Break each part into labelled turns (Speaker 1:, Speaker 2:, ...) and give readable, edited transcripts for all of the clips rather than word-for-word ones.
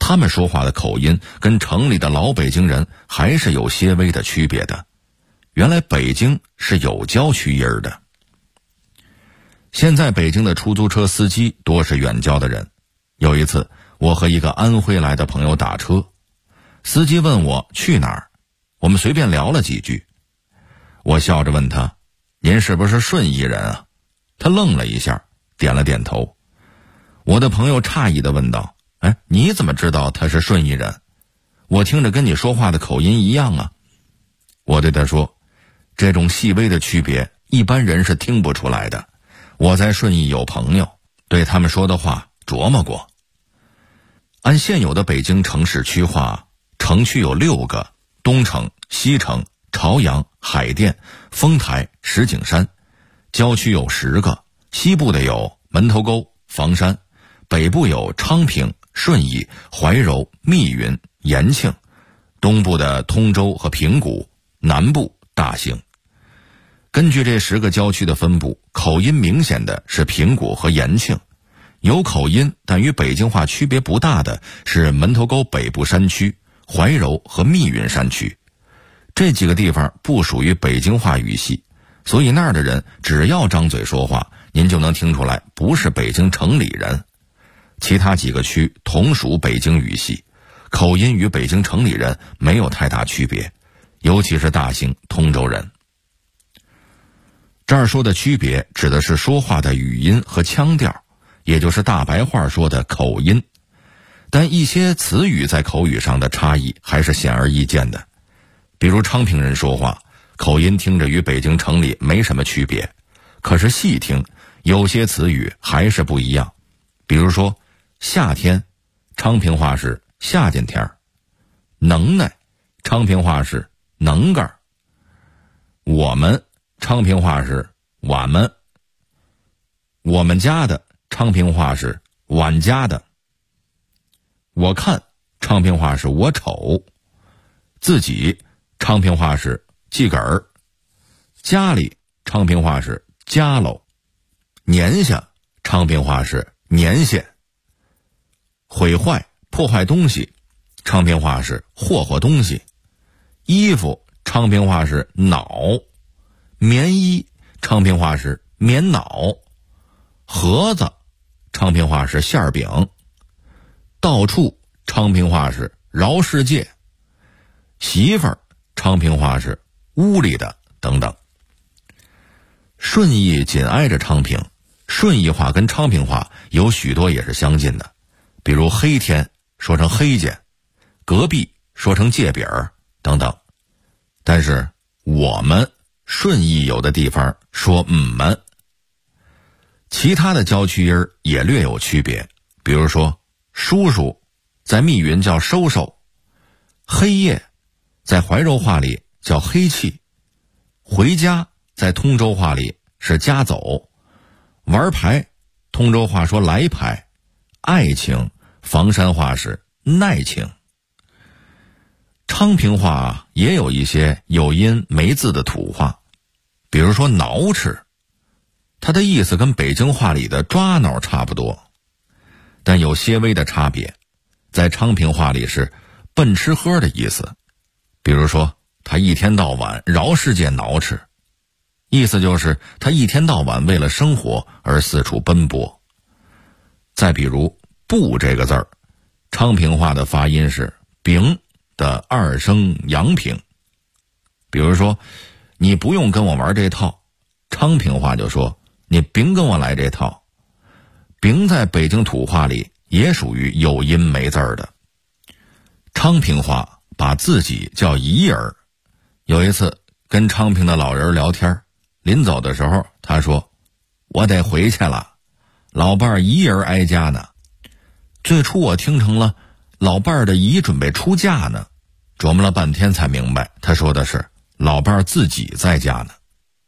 Speaker 1: 他们说话的口音跟城里的老北京人还是有些微的区别的。原来北京是有郊区音儿的。现在北京的出租车司机多是远郊的人。有一次，我和一个安徽来的朋友打车，司机问我去哪儿，我们随便聊了几句。我笑着问他：“您是不是顺义人啊？”他愣了一下，点了点头。我的朋友诧异地问道：“哎，你怎么知道他是顺义人？我听着跟你说话的口音一样啊。”我对他说：“这种细微的区别，一般人是听不出来的。我在顺义有朋友，对他们说的话琢磨过。”按现有的北京城市区划，城区有6个：东城、西城、朝阳、海淀、丰台、石景山；郊区有10个，西部的有门头沟、房山；北部有昌平、顺义、怀柔、密云、延庆；东部的通州和平谷；南部大兴。根据这10个郊区的分布，口音明显的是平谷和延庆，有口音但与北京话区别不大的是门头沟北部山区、怀柔和密云山区。这几个地方不属于北京话语系，所以那儿的人只要张嘴说话，您就能听出来不是北京城里人。其他几个区同属北京语系，口音与北京城里人没有太大区别，尤其是大兴、通州人。这儿说的区别指的是说话的语音和腔调，也就是大白话说的口音。但一些词语在口语上的差异还是显而易见的。比如昌平人说话，口音听着与北京城里没什么区别，可是细听，有些词语还是不一样。比如说夏天，昌平话是夏见天儿；能耐，昌平话是能干儿；我们，昌平话是俺们；我们家的，昌平话是俺家的；我看，昌平话是我瞅；自己，昌平话是自个儿；家里，昌平话是家喽；年下，昌平话是年限；毁坏、破坏东西，昌平话是霍霍东西；衣服，昌平话是袄；棉衣，昌平话是棉袄；盒子，昌平话是馅儿饼；到处，昌平话是饶世界；媳妇儿，昌平话是屋里的等等。顺义紧挨着昌平，顺义话跟昌平话有许多也是相近的，比如黑天说成黑间，隔壁说成界饼儿等等。但是我们顺义有的地方说们。其他的郊区音儿也略有区别，比如说叔叔在密云叫收收，黑夜在怀柔话里叫黑气，回家在通州话里是家走，玩牌通州话说来牌，爱情房山话是耐情。昌平话也有一些有音没字的土话，比如说挠吃，它的意思跟北京话里的抓挠差不多，但有些微的差别。在昌平话里是笨吃喝的意思，比如说他一天到晚饶世界挠吃，意思就是他一天到晚为了生活而四处奔波。再比如不这个字儿，昌平话的发音是丙的2声阳平，比如说你不用跟我玩这套，昌平话就说你别跟我来这套。丙在北京土话里也属于有音没字儿的。昌平话把自己叫姨儿，有一次跟昌平的老人聊天，临走的时候他说我得回去了，老伴儿姨儿挨家呢。最初我听成了老伴儿的姨准备出嫁呢，琢磨了半天才明白他说的是老伴儿自己在家呢。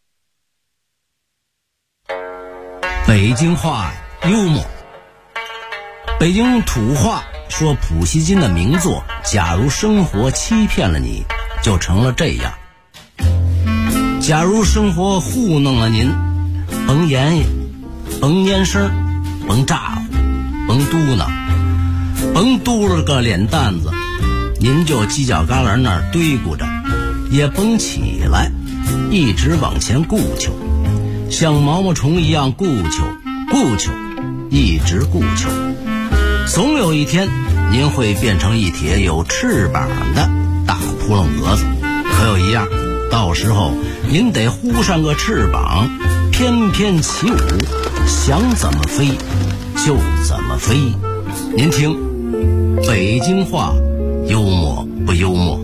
Speaker 2: 北京话幽默。北京土话说普希金的名作假如生活欺骗了你，就成了这样。假如生活糊弄了您，甭言语，甭蔫声，甭咋呼，甭嘟囔，甭甭嘟了个脸蛋子，您就犄角旮旯那儿堆咕着，也甭起来，一直往前顾求，像毛毛虫一样顾求，一直顾求。总有一天，您会变成一帖有翅膀的大扑棱蛾子。可有一样，到时候您得呼上个翅膀，翩翩起舞，想怎么飞就怎么飞。您听，北京话幽默不幽默？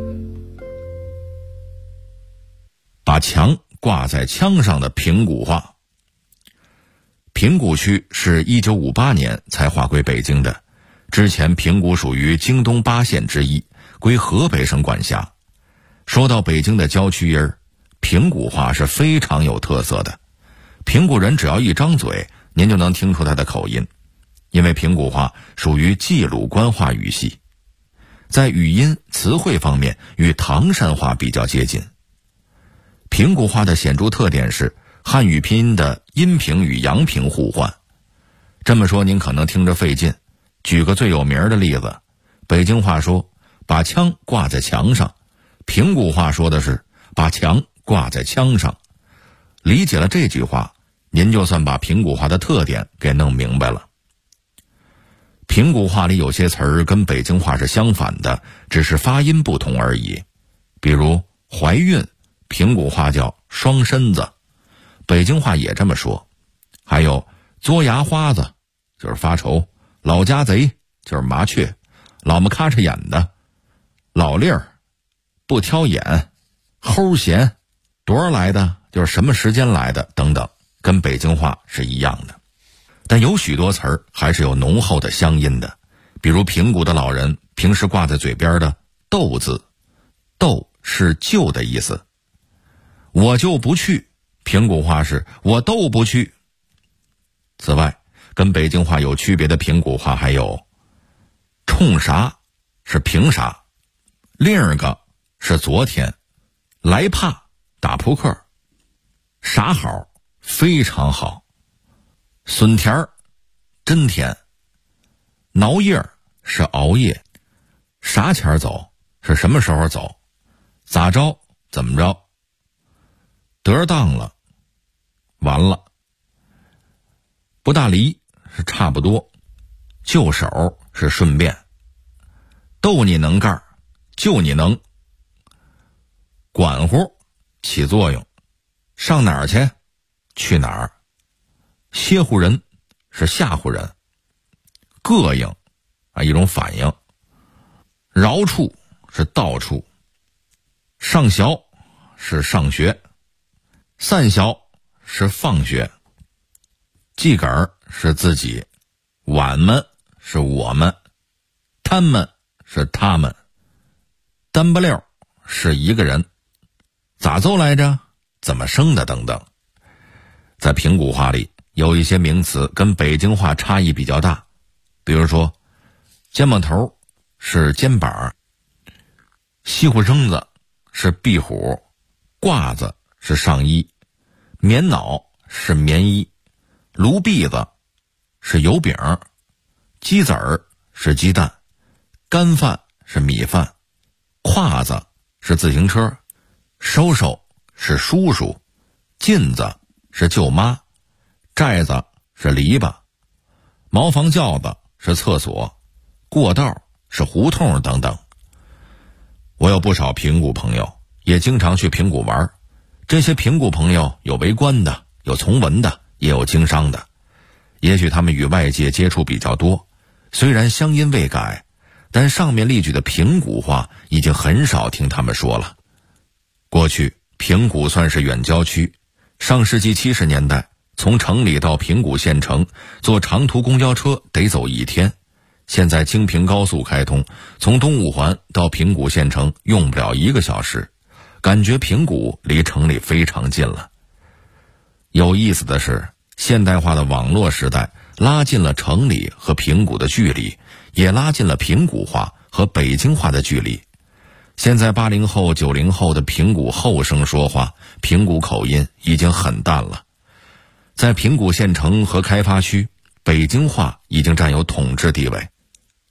Speaker 1: 把墙挂在枪上的平谷话。平谷区是1958年才划归北京的，之前平谷属于京东8县之一，归河北省管辖。说到北京的郊区音儿，平谷话是非常有特色的。平谷人只要一张嘴，您就能听出他的口音，因为平谷话属于冀鲁官话语系，在语音词汇方面与唐山话比较接近。平谷话的显著特点是汉语拼音的阴平与阳平互换。这么说您可能听着费劲，举个最有名的例子，北京话说把枪挂在墙上，平谷话说的是把墙挂在枪上。理解了这句话，您就算把平谷话的特点给弄明白了。平谷话里有些词儿跟北京话是相反的，只是发音不同而已。比如怀孕，平谷话叫双身子，北京话也这么说。还有嘬牙花子，就是发愁；老家贼，就是麻雀；老么咔嚓眼的，老粒儿；不挑眼，齁闲；多少来的，就是什么时间来的等等，跟北京话是一样的。但有许多词儿还是有浓厚的乡音的，比如平谷的老人平时挂在嘴边的斗字，斗是就的意思。我就不去，平谷话是我都不去。此外，跟北京话有区别的平谷话还有冲啥是凭啥，另一个是昨天，来怕打扑克，啥好非常好，损田儿真甜，挠叶儿是熬夜，啥钱走是什么时候走，咋着怎么着，得当了完了，不大离是差不多，就手是顺便，逗你能干就你能，管乎起作用，上哪儿去去哪儿，歇乎人是吓唬人，膈应一种反应，饶处是到处，上学是上学，散学是放学，自个儿是自己，俺们是我们，他们是他们，单不溜是一个人，咋奏来着，怎么生的等等。在平谷话里有一些名词跟北京话差异比较大，比如说肩膀头是肩膀，西湖生子是壁虎，褂子是上衣，棉袄是棉衣，炉篦子是油饼，鸡子儿是鸡蛋，干饭是米饭，胯子是自行车，收收是叔叔，镜子是舅妈，寨子是篱笆，茅房轿子是厕所，过道是胡同等等。我有不少平谷朋友，也经常去平谷玩。这些平谷朋友有为官的，有从文的，也有经商的。也许他们与外界接触比较多，虽然乡音未改，但上面例举的平谷话已经很少听他们说了。过去平谷算是远郊区，上世纪70年代，从城里到平谷县城坐长途公交车得走1天。现在京平高速开通，从东五环到平谷县城用不了1个小时，感觉平谷离城里非常近了。有意思的是，现代化的网络时代拉近了城里和平谷的距离，也拉近了平谷话和北京话的距离。现在80后、90后的平谷后生说话，平谷口音已经很淡了。在平谷县城和开发区，北京话已经占有统治地位。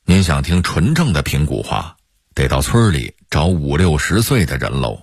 Speaker 1: 您想听纯正的平谷话，得到村里找50、60岁的人喽。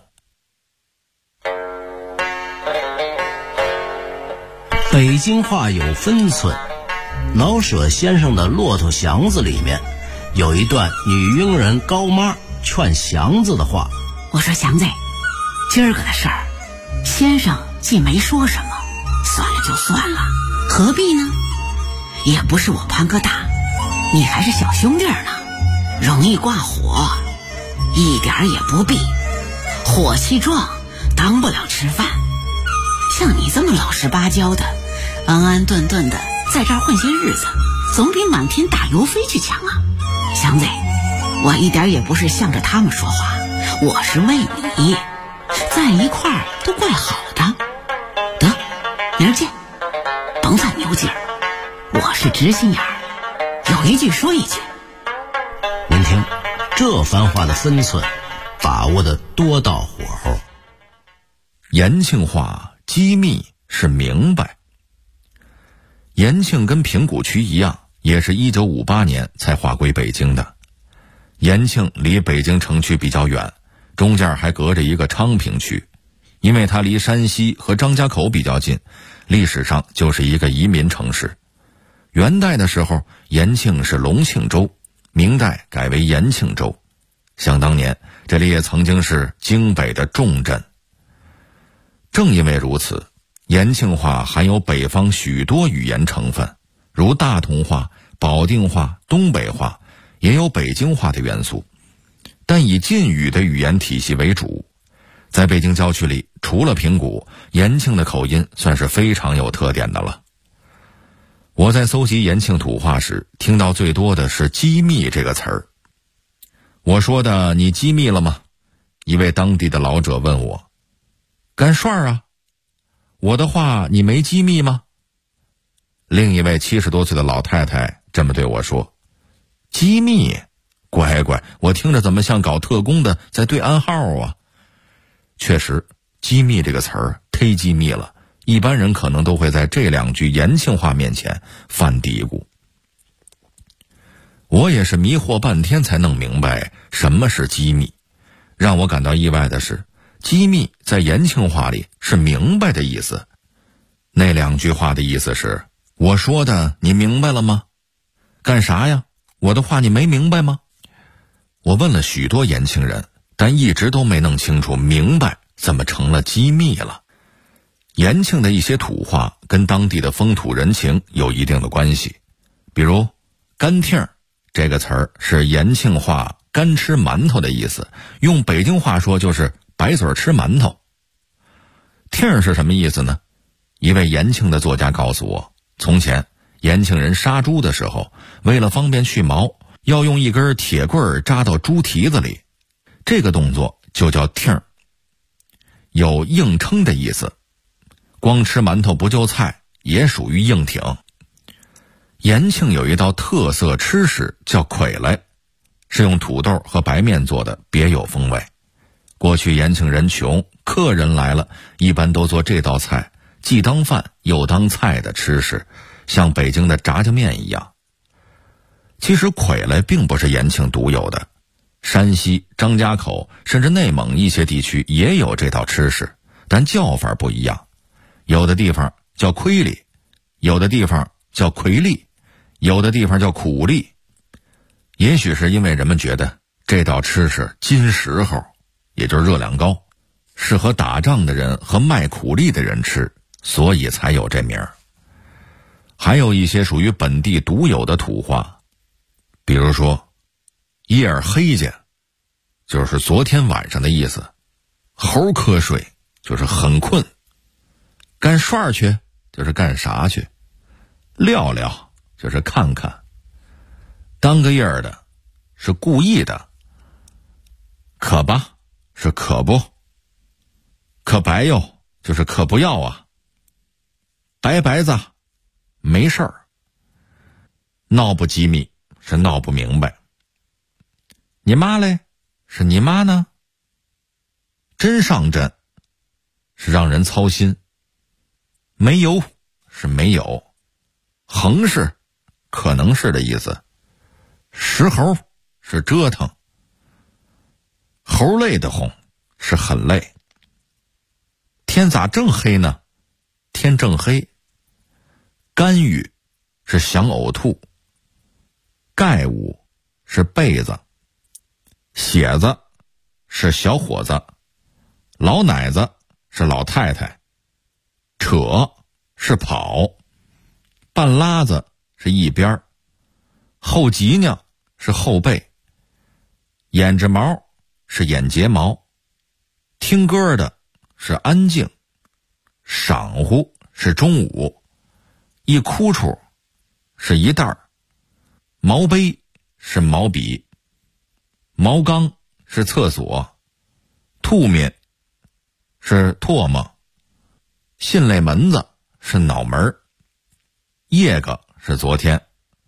Speaker 2: 北京话有分寸，老舍先生的《骆驼祥子》里面有一段女佣人高妈劝祥子的话：
Speaker 3: 我说祥子，今儿个的事儿，先生既没说什么，算了就算了，何必呢？也不是我潘哥大，你还是小兄弟呢，容易挂火，一点也不必。火气壮，当不了吃饭。像你这么老实巴交的，安安顿顿的在这儿混些日子，总比满天打油飞去强啊！祥子，我一点也不是向着他们说话，我是为你，在一块儿都怪好的。得，明儿见，甭犯牛劲儿，我是直心眼儿，有一句说一句。
Speaker 2: 您听，这番话的分寸把握的多到火候。
Speaker 1: 延庆话机密是明白。延庆跟平谷区一样，也是1958年才划归北京的。延庆离北京城区比较远，中间还隔着一个昌平区，因为它离山西和张家口比较近，历史上就是一个移民城市。元代的时候，延庆是隆庆州，明代改为延庆州。想当年，这里也曾经是京北的重镇。正因为如此，延庆话含有北方许多语言成分，如大同话、保定话、东北话，也有北京话的元素，但以晋语的语言体系为主。在北京郊区里，除了平谷，延庆的口音算是非常有特点的了。我在搜集延庆土话时，听到最多的是机密这个词儿。我说的你机密了吗？一位当地的老者问我。干涮啊，我的话你没机密吗？另一位70多岁的老太太这么对我说。机密？乖乖，我听着怎么像搞特工的在对暗号啊。确实，机密这个词儿忒机密了，一般人可能都会在这2句延庆话面前犯嘀咕。我也是迷惑半天才弄明白什么是机密。让我感到意外的是，机密在延庆话里是明白的意思。那2句话的意思是，我说的你明白了吗？干啥呀？我的话你没明白吗？我问了许多延庆人，但一直都没弄清楚明白怎么成了机密了。延庆的一些土话跟当地的风土人情有一定的关系，比如干听这个词儿是延庆话干吃馒头的意思，用北京话说就是白嘴吃馒头。听是什么意思呢？一位延庆的作家告诉我，从前延庆人杀猪的时候，为了方便去毛，要用一根铁棍扎到猪蹄子里，这个动作就叫听，有硬撑的意思。光吃馒头不就菜也属于硬挺。延庆有一道特色吃食叫粿来，是用土豆和白面做的，别有风味。过去延庆人穷，客人来了一般都做这道菜，既当饭又当菜的吃食，像北京的炸酱面一样。其实粿来并不是延庆独有的，山西、张家口甚至内蒙一些地区也有这道吃食，但叫法不一样。有的地方叫亏里，有的地方叫魁力，有的地方叫苦力。也许是因为人们觉得这道吃食金时候，也就是热量高，适合打仗的人和卖苦力的人吃，所以才有这名儿。还有一些属于本地独有的土话，比如说夜儿黑去，就是昨天晚上的意思；猴瞌睡，就是很困；干涮去，就是干啥去；撂撂，就是看看；当个夜儿的，是故意的；可吧，是可不；可白哟，就是可不要啊；白白子，没事儿；闹不机密，是闹不明白；你妈嘞，是你妈呢；真上阵，是让人操心；没有，是没有；横是，可能是的意思； 石猴是折腾，猴累得慌是很累。天咋正黑呢？天正黑。干预是想呕吐，盖物是被子，血子是小伙子，老奶子是老太太，扯是跑，半拉子是一边，后脊梁是后背，眼睫毛是眼睫毛，听歌的是安静，晌乎是中午，一哭出是一袋儿，毛杯是毛笔，毛缸是厕所，吐面是唾沫，信类门子是脑门，叶个是昨天，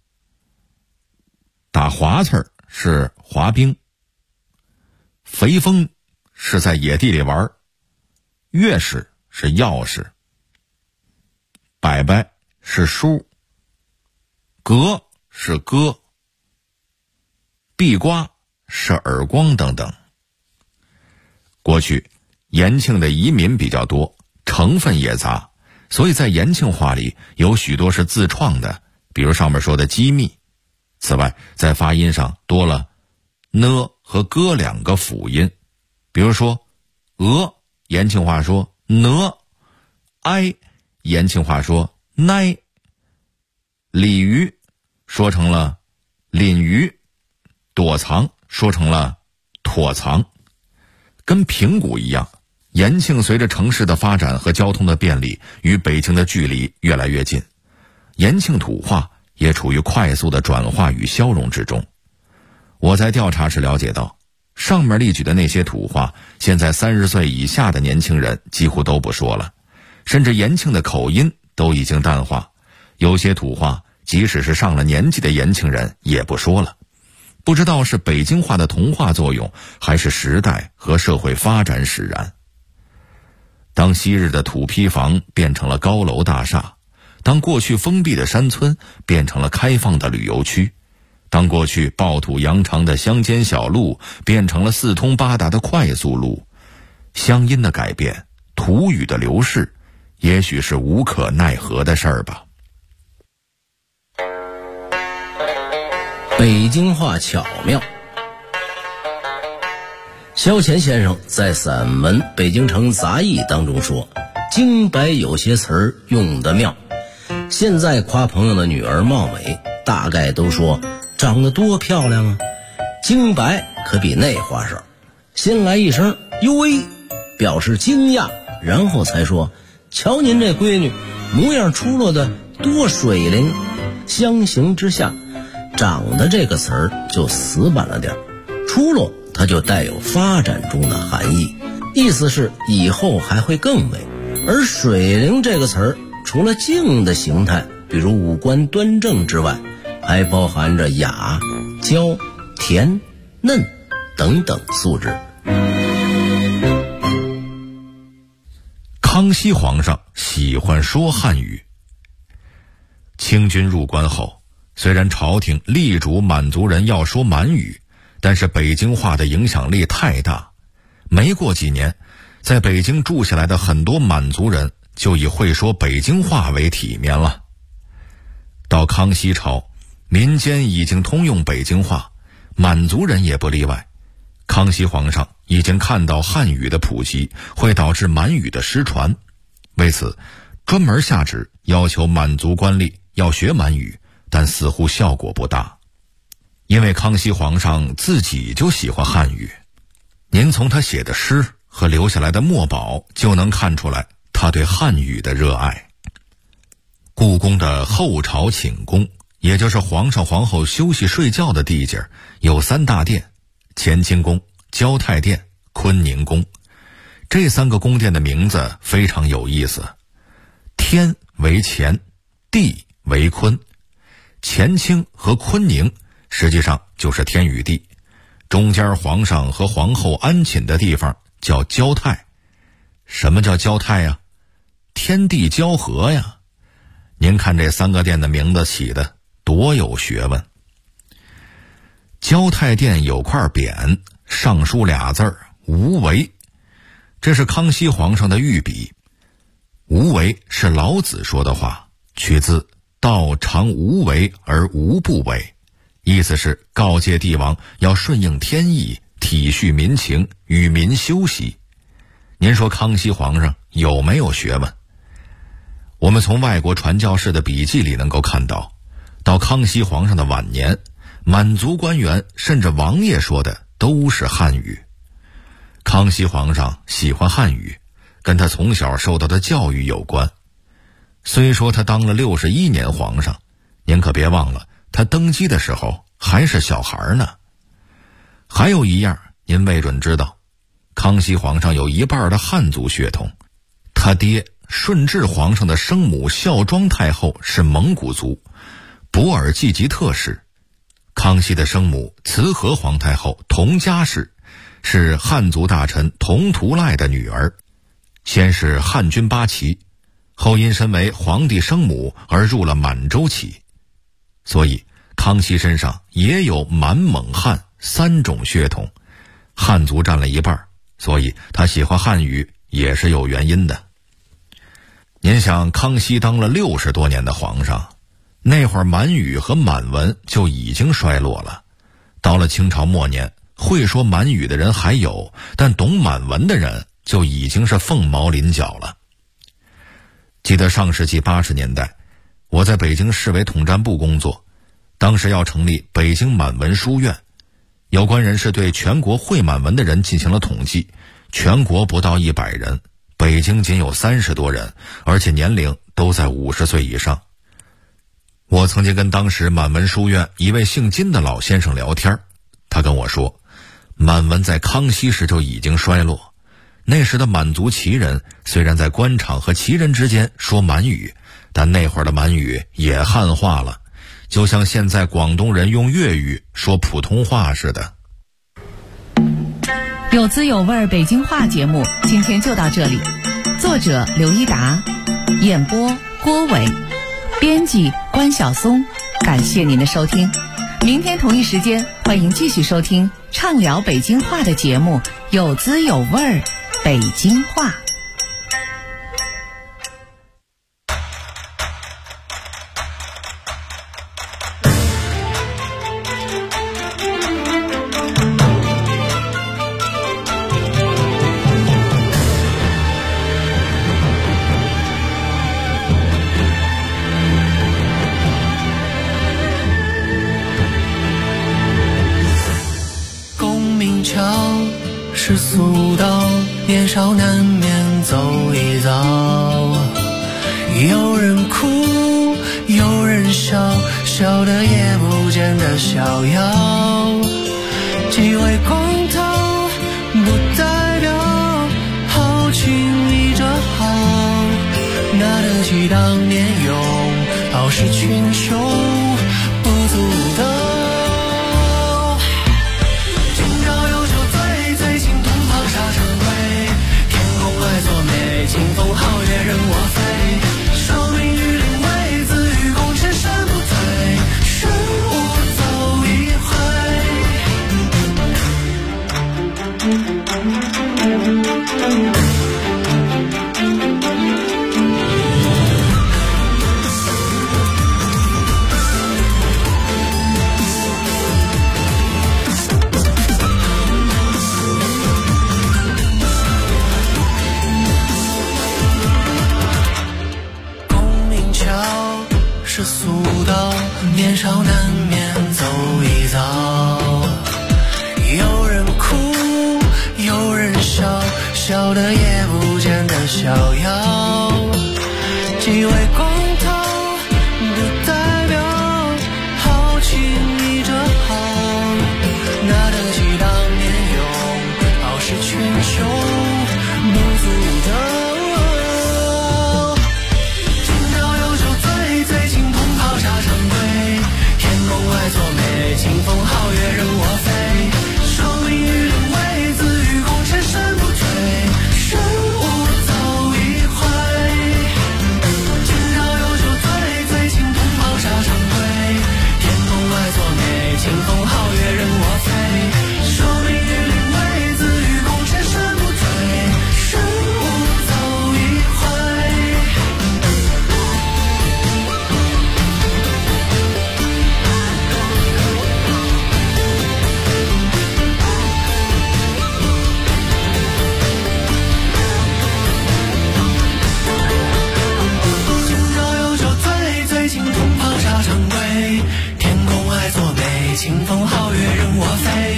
Speaker 1: 打滑刺儿是滑冰，肥风是在野地里玩，钥匙是钥匙，摆摆是书，格是歌，壁瓜是耳光等等。过去延庆的移民比较多，成分也杂，所以在延庆话里有许多是自创的，比如上面说的机密。此外，在发音上多了呢和哥两个辅音，比如说鹅，延庆话说呢，哀，延庆话说奈，鲤鱼说成了鲮鱼，躲藏说成了躲藏。跟平谷一样，延庆随着城市的发展和交通的便利，与北京的距离越来越近，延庆土话也处于快速的转化与消融之中。我在调查时了解到，上面例举的那些土话，现在30岁以下的年轻人几乎都不说了，甚至延庆的口音都已经淡化，有些土话即使是上了年纪的延庆人也不说了。不知道是北京话的同化作用，还是时代和社会发展使然。当昔日的土坯房变成了高楼大厦，当过去封闭的山村变成了开放的旅游区，当过去暴土扬长的乡间小路变成了四通八达的快速路，乡音的改变，土语的流逝，也许是无可奈何的事儿吧。
Speaker 2: 北京话巧妙。萧乾先生在散文《北京城杂艺》当中说，京白有些词儿用得妙。现在夸朋友的女儿貌美，大概都说长得多漂亮啊。京白可比那话少，先来一声哟喂，表示惊讶，然后才说瞧您这闺女模样出落的多水灵。相形之下，长得这个词儿就死板了点，出落它就带有发展中的含义，意思是以后还会更美。而水灵这个词儿除了静的形态，比如五官端正之外，还包含着雅、娇、甜、嫩等等素质。
Speaker 1: 康熙皇上喜欢说汉语。清军入关后，虽然朝廷力主满族人要说满语，但是北京话的影响力太大，没过几年，在北京住下来的很多满族人就以会说北京话为体面了。到康熙朝，民间已经通用北京话，满族人也不例外。康熙皇上已经看到汉语的普及会导致满语的失传，为此专门下旨要求满族官吏要学满语，但似乎效果不大。因为康熙皇上自己就喜欢汉语，您从他写的诗和留下来的墨宝就能看出来他对汉语的热爱。故宫的后朝寝宫，也就是皇上皇后休息睡觉的地界，有3大殿：乾清宫、交泰殿、坤宁宫。这3个宫殿的名字非常有意思，天为乾，地为坤。乾清和坤宁实际上就是天与地，中间皇上和皇后安寝的地方叫交泰。什么叫交泰呀？天地交合呀。您看这3个殿的名字起的多有学问。 交泰殿有块匾，上书俩字儿无为，这是康熙皇上的御笔。无为是老子说的话，取自道常无为而无不为，意思是告诫帝王要顺应天意，体恤民情，与民休息。您说康熙皇上有没有学问？我们从外国传教士的笔记里能够看到，到康熙皇上的晚年，满族官员甚至王爷说的都是汉语。康熙皇上喜欢汉语，跟他从小受到的教育有关。虽说他当了61年皇上，您可别忘了，他登基的时候还是小孩呢。还有一样您未准知道，康熙皇上有一半的汉族血统，他爹顺治皇上的生母孝庄太后是蒙古族，博尔济吉特氏。康熙的生母慈和皇太后佟佳氏是汉族大臣佟图赖的女儿，先是汉军八旗，后因身为皇帝生母而入了满洲旗。所以康熙身上也有满蒙汉3种血统，汉族占了一半，所以他喜欢汉语也是有原因的。您想，康熙当了60多年的皇上，那会儿满语和满文就已经衰落了。到了清朝末年，会说满语的人还有，但懂满文的人就已经是凤毛麟角了。记得上世纪80年代，我在北京市委统战部工作，当时要成立北京满文书院。有关人士对全国会满文的人进行了统计，全国不到100人，北京仅有30多人，而且年龄都在50岁以上。我曾经跟当时满文书院一位姓金的老先生聊天，他跟我说，满文在康熙时就已经衰落。那时的满族旗人虽然在官场和旗人之间说满语，但那会儿的满语也汉化了，就像现在广东人用粤语说普通话似的。
Speaker 4: 有滋有味北京话节目今天就到这里，作者刘一达，演播郭伟，编辑关晓松，感谢您的收听。明天同一时间，欢迎继续收听畅聊北京话的节目，有滋有味北京话。
Speaker 5: 是俗道，年少难免走一遭。有人哭，有人笑，笑得也不见得逍遥。几位光头，不代表豪情逆着好。拿得起当年勇，傲视群雄，不足道。清风皓月任我飞，受命于临危，自与共尘身不退，顺我走一是俗道，年少难免走一遭。有人哭，有人笑，笑得也不见得逍遥。几位光头，不代表豪情逆着好。拿得起当年勇，傲视群雄，不足道。清风皓月任我飞，受命于临危，自与共尘身不退，顺我走一回。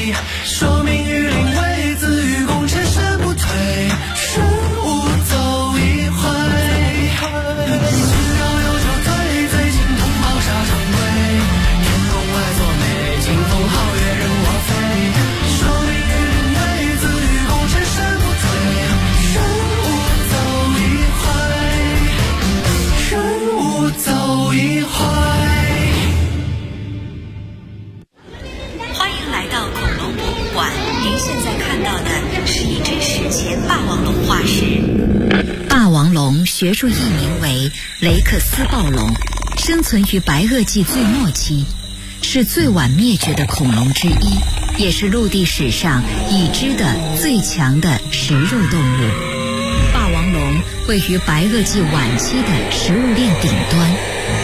Speaker 5: 说明与邻为子与共前身不退，身无走一回。只要有酒醉，醉尽同胞沙场归。天空外作美，清风皓月任我飞。说明与邻为子与共前身不退，身无走一回，身无走一回。
Speaker 6: 欢迎来到恐龙博物馆，您现在看到的是一只史前霸王龙化石。霸王龙学术译名为雷克斯暴龙，生存于白垩纪最末期，是最晚灭绝的恐龙之一，也是陆地史上已知的最强的食肉动物。霸王龙位于白垩纪晚期的食物链顶端。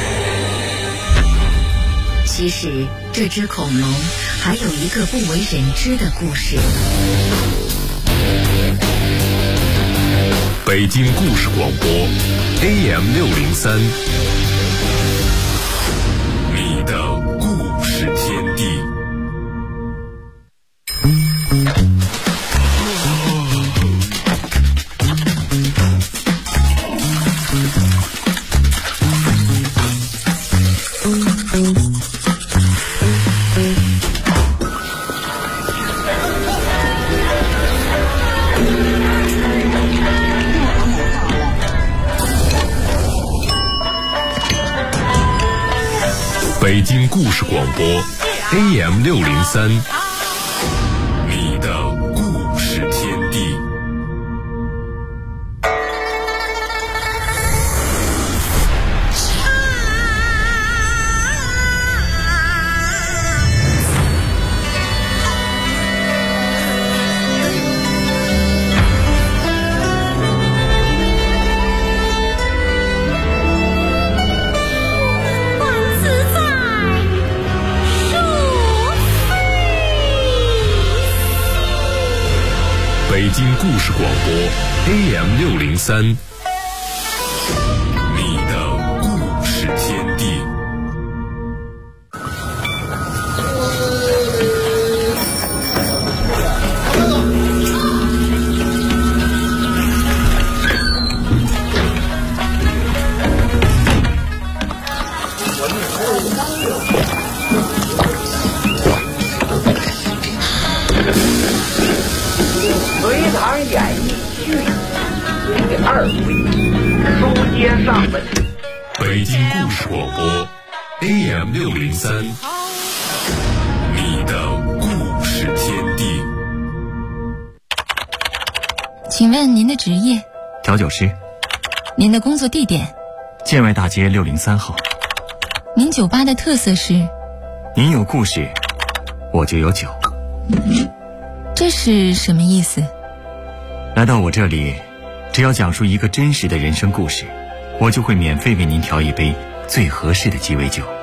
Speaker 6: 其实这只恐龙还有一个不为人知的故事。
Speaker 7: 北京故事广播 AM603， 你的故事天地。北京故事广播 AM603， 你的故事天地。北京故事广播 AM603， 你的故事天地。
Speaker 8: 隋唐演义续第2回，书接上文。
Speaker 7: 北京故事广播 AM603， 你的故事天地。
Speaker 9: 请问您的职业？
Speaker 10: 调酒师。
Speaker 9: 您的工作地点？
Speaker 10: 建外大街603号。
Speaker 9: 您酒吧的特色是？
Speaker 10: 您有故事，我就有酒。
Speaker 9: 这是什么意思？
Speaker 10: 来到我这里，只要讲述一个真实的人生故事，我就会免费为您调一杯最合适的鸡尾酒。